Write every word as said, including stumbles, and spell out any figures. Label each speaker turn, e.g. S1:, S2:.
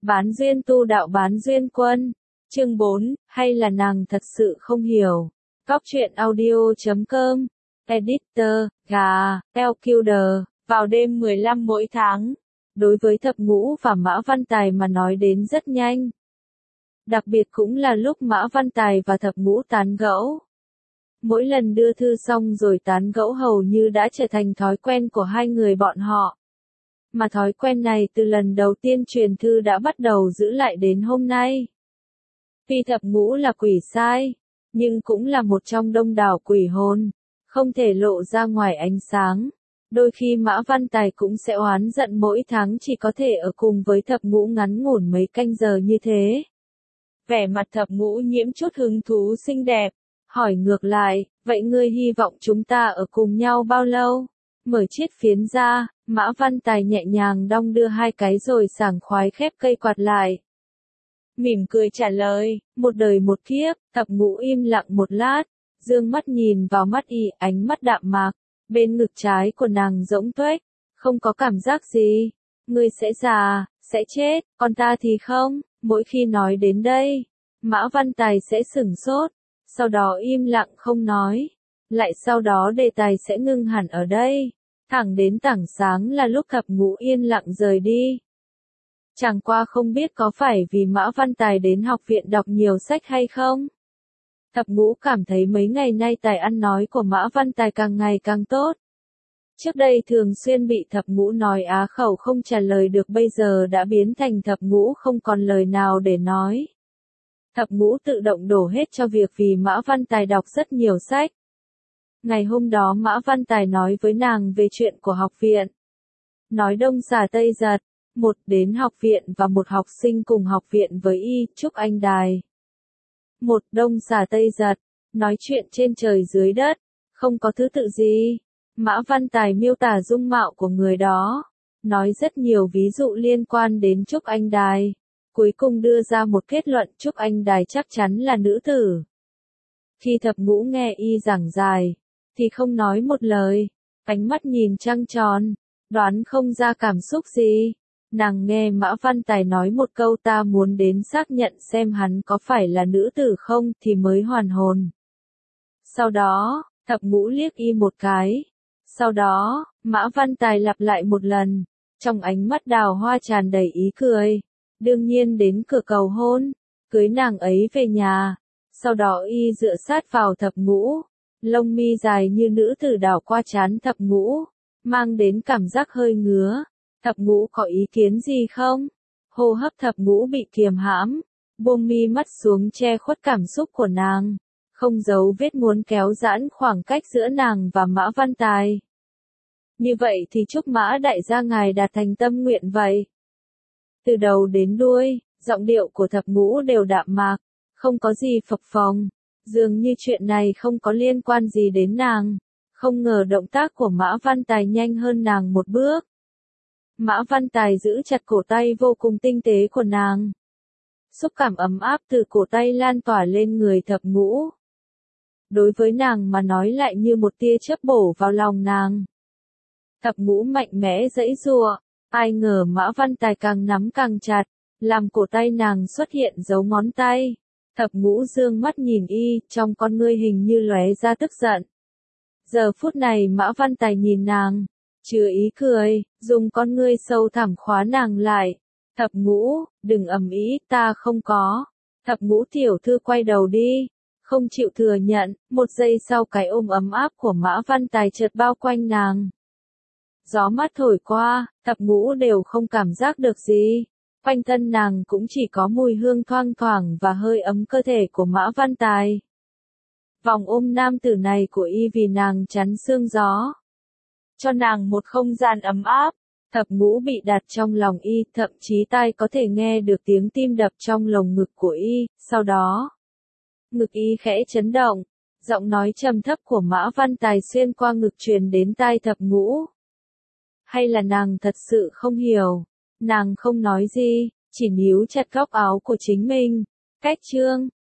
S1: Bán duyên tu đạo bán duyên quân. Chương bốn, hay là nàng thật sự không hiểu. Cóc truyện audio chấm com. Editor, gà, Elkuder, vào đêm mười lăm mỗi tháng. Đối với thập ngũ và Mã Văn Tài mà nói đến rất nhanh. Đặc biệt cũng là lúc Mã Văn Tài và thập ngũ tán gẫu. Mỗi lần đưa thư xong rồi tán gẫu hầu như đã trở thành thói quen của hai người bọn họ. Mà thói quen này từ lần đầu tiên truyền thư đã bắt đầu giữ lại đến hôm nay. Tuy thập ngũ là quỷ sai, nhưng cũng là một trong đông đảo quỷ hồn, không thể lộ ra ngoài ánh sáng. Đôi khi Mã Văn Tài cũng sẽ oán giận mỗi tháng chỉ có thể ở cùng với thập ngũ ngắn ngủn mấy canh giờ như thế. Vẻ mặt thập ngũ nhiễm chút hứng thú xinh đẹp, hỏi ngược lại, vậy ngươi hy vọng chúng ta ở cùng nhau bao lâu? Mở chiếc phiến ra, Mã Văn Tài nhẹ nhàng đong đưa hai cái rồi sảng khoái khép cây quạt lại. Mỉm cười trả lời, một đời một kiếp. Thập ngũ im lặng một lát, dương mắt nhìn vào mắt y, ánh mắt đạm mạc, bên ngực trái của nàng rỗng tuếch, không có cảm giác gì. Ngươi sẽ già, sẽ chết, còn ta thì không. Mỗi khi nói đến đây, Mã Văn Tài sẽ sửng sốt, sau đó im lặng không nói. Lại sau đó đề tài sẽ ngưng hẳn ở đây, thẳng đến tảng sáng là lúc thập ngũ yên lặng rời đi. Chẳng qua không biết có phải vì Mã Văn Tài đến học viện đọc nhiều sách hay không? Thập ngũ cảm thấy mấy ngày nay tài ăn nói của Mã Văn Tài càng ngày càng tốt. Trước đây thường xuyên bị thập ngũ nói á khẩu không trả lời được, bây giờ đã biến thành thập ngũ không còn lời nào để nói. Thập ngũ tự động đổ hết cho việc vì Mã Văn Tài đọc rất nhiều sách. Ngày hôm đó Mã Văn Tài nói với nàng về chuyện của học viện. Nói đông xả tây giật, một đến học viện và một học sinh cùng học viện với y, Trúc Anh Đài. Một đông xả tây giật, nói chuyện trên trời dưới đất, không có thứ tự gì. Mã Văn Tài miêu tả dung mạo của người đó, nói rất nhiều ví dụ liên quan đến Trúc Anh Đài, cuối cùng đưa ra một kết luận Trúc Anh Đài chắc chắn là nữ tử. Khi thập ngũ nghe y giảng dài, thì không nói một lời, ánh mắt nhìn trăng tròn, đoán không ra cảm xúc gì. Nàng nghe Mã Văn Tài nói một câu ta muốn đến xác nhận xem hắn có phải là nữ tử không thì mới hoàn hồn. Sau đó, thập ngũ liếc y một cái. Sau đó, Mã Văn Tài lặp lại một lần, trong ánh mắt đào hoa tràn đầy ý cười. Đương nhiên đến cửa cầu hôn, cưới nàng ấy về nhà. Sau đó y dựa sát vào thập ngũ, lông mi dài như nữ tử đảo qua trán thập ngũ, mang đến cảm giác hơi ngứa. Thập ngũ có ý kiến gì không? Hô hấp thập ngũ bị kiềm hãm, buông mi mắt xuống che khuất cảm xúc của nàng, không giấu vết muốn kéo giãn khoảng cách giữa nàng và Mã Văn Tài. Như vậy thì chúc Mã đại gia ngài đạt thành tâm nguyện vậy. Từ đầu đến đuôi, giọng điệu của thập ngũ đều đạm mạc, không có gì phập phồng, dường như chuyện này không có liên quan gì đến nàng. Không ngờ động tác của Mã Văn Tài nhanh hơn nàng một bước. Mã Văn Tài giữ chặt cổ tay vô cùng tinh tế của nàng. Xúc cảm ấm áp từ cổ tay lan tỏa lên người thập ngũ. Đối với nàng mà nói lại như một tia chớp bổ vào lòng nàng. Thập ngũ mạnh mẽ giãy giụa, ai ngờ Mã Văn Tài càng nắm càng chặt, làm cổ tay nàng xuất hiện dấu ngón tay. Thập ngũ dương mắt nhìn y, trong con ngươi hình như lóe ra tức giận. Giờ phút này Mã Văn Tài nhìn nàng, chứa ý cười, dùng con ngươi sâu thẳm khóa nàng lại. Thập ngũ, đừng ầm ĩ, ta không có. Thập ngũ tiểu thư quay đầu đi, không chịu thừa nhận. Một giây sau cái ôm ấm áp của Mã Văn Tài chợt bao quanh nàng. Gió mát thổi qua, thập ngũ đều không cảm giác được gì. Quanh thân nàng cũng chỉ có mùi hương thoang thoảng và hơi ấm cơ thể của Mã Văn Tài. Vòng ôm nam tử này của y vì nàng chắn sương gió, cho nàng một không gian ấm áp. Thập ngũ bị đặt trong lòng y, thậm chí tai có thể nghe được tiếng tim đập trong lồng ngực của y. Sau đó, ngực y khẽ chấn động, giọng nói trầm thấp của Mã Văn Tài xuyên qua ngực truyền đến tai thập ngũ. Hay là nàng thật sự không hiểu? Nàng không nói gì, chỉ níu chặt góc áo của chính mình. Cách chương